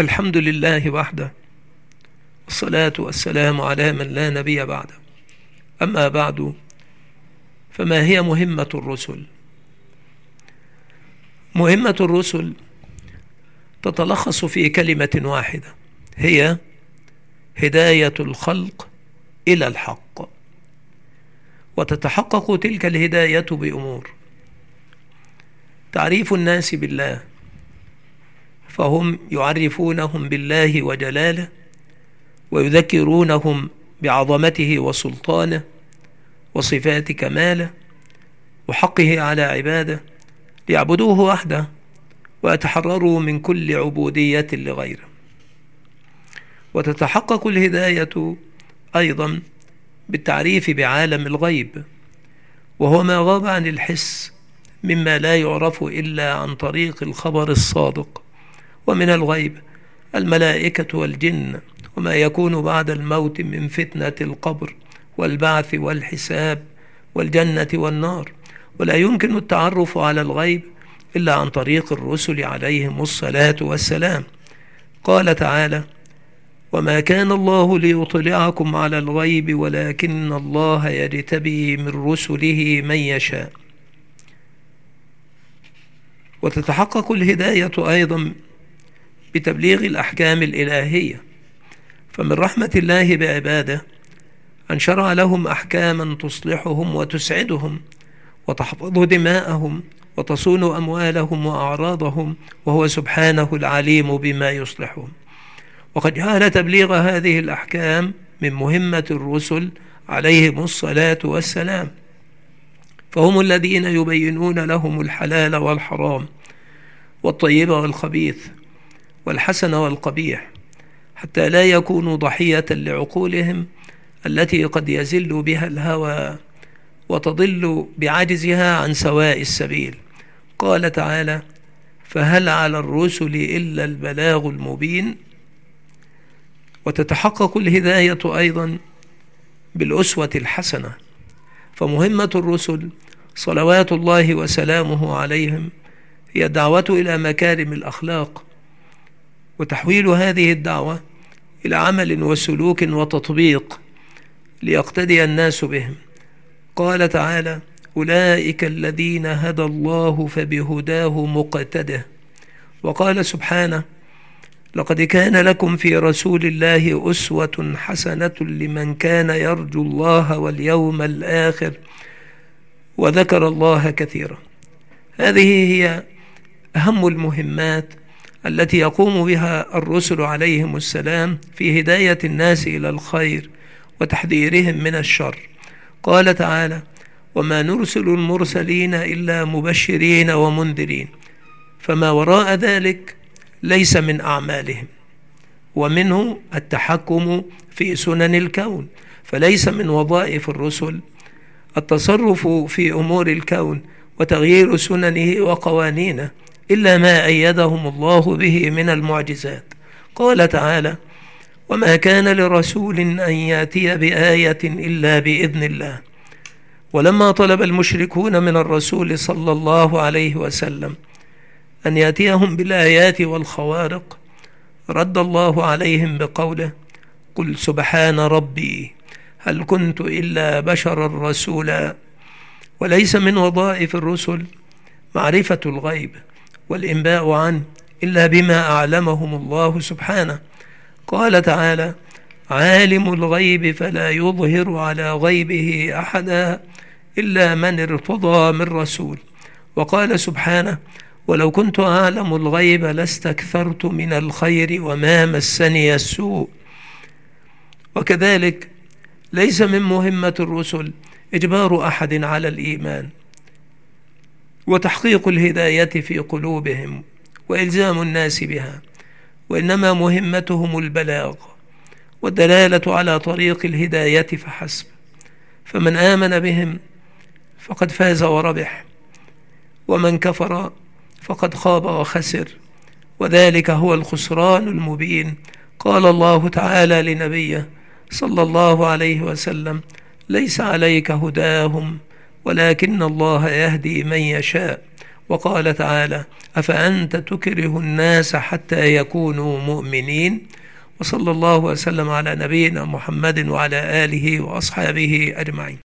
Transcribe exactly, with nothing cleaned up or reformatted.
الحمد لله وحده، والصلاة والسلام على من لا نبي بعده. أما بعد، فما هي مهمة الرسل؟ مهمة الرسل تتلخص في كلمة واحدة، هي هداية الخلق إلى الحق. وتتحقق تلك الهداية بأمور: تعريف الناس بالله، فهم يعرفونهم بالله وجلاله، ويذكرونهم بعظمته وسلطانه وصفات كماله وحقه على عباده، ليعبدوه وحده ويتحرروا من كل عبودية لغيره. وتتحقق الهداية أيضا بالتعريف بعالم الغيب، وهو ما غاب عن الحس مما لا يعرف إلا عن طريق الخبر الصادق. ومن الغيب الملائكة والجن، وما يكون بعد الموت من فتنة القبر والبعث والحساب والجنة والنار. ولا يمكن التعرف على الغيب إلا عن طريق الرسل عليهم الصلاة والسلام. قال تعالى: وما كان الله ليطلعكم على الغيب ولكن الله يجتبي من رسله من يشاء. وتتحقق الهداية أيضا بتبليغ الأحكام الإلهية، فمن رحمة الله بعباده أن شرع لهم أحكاما تصلحهم وتسعدهم وتحفظ دماءهم وتصون أموالهم وأعراضهم، وهو سبحانه العليم بما يصلحهم. وقد جعل تبليغ هذه الأحكام من مهمة الرسل عليهم الصلاة والسلام، فهم الذين يبينون لهم الحلال والحرام والطيب والخبيث والحسن والقبيح، حتى لا يكونوا ضحية لعقولهم التي قد يزل بها الهوى وتضل بعجزها عن سواء السبيل. قال تعالى: فهل على الرسل إلا البلاغ المبين. وتتحقق الهداية أيضا بالأسوة الحسنة، فمهمة الرسل صلوات الله وسلامه عليهم هي الدعوة إلى مكارم الأخلاق، وتحويل هذه الدعوة إلى عمل وسلوك وتطبيق ليقتدي الناس بهم. قال تعالى: أولئك الذين هدى الله فبهداه مقتده. وقال سبحانه: لقد كان لكم في رسول الله أسوة حسنة لمن كان يرجو الله واليوم الآخر وذكر الله كثيرا. هذه هي أهم المهمات التي يقوم بها الرسل عليهم السلام في هداية الناس إلى الخير وتحذيرهم من الشر. قال تعالى: وما نرسل المرسلين إلا مبشرين ومنذرين. فما وراء ذلك ليس من أعمالهم، ومنه التحكم في سنن الكون، فليس من وظائف الرسل التصرف في أمور الكون وتغيير سننه وقوانينه إلا ما أيدهم الله به من المعجزات. قال تعالى: وما كان لرسول أن يأتي بآية إلا بإذن الله. ولما طلب المشركون من الرسول صلى الله عليه وسلم أن يأتيهم بالآيات والخوارق، رد الله عليهم بقوله: قل سبحان ربي هل كنت إلا بشرا رسولا. وليس من وظائف الرسل معرفة الغيب والإنباء عنه إلا بما أعلمهم الله سبحانه. قال تعالى: عالم الغيب فلا يظهر على غيبه أحدا إلا من ارتضى من رسول. وقال سبحانه: ولو كنت أعلم الغيب لاستكثرت من الخير وما مسني السوء. وكذلك ليس من مهمة الرسل إجبار أحد على الإيمان وتحقيق الهداية في قلوبهم وإلزام الناس بها، وإنما مهمتهم البلاغ والدلالة على طريق الهداية فحسب. فمن آمن بهم فقد فاز وربح، ومن كفر فقد خاب وخسر، وذلك هو الخسران المبين. قال الله تعالى لنبيه صلى الله عليه وسلم: ليس عليك هداهم ولكن الله يهدي من يشاء. وقال تعالى: أفأنت تكره الناس حتى يكونوا مؤمنين. وصلى الله وسلم على نبينا محمد وعلى آله وأصحابه أجمعين.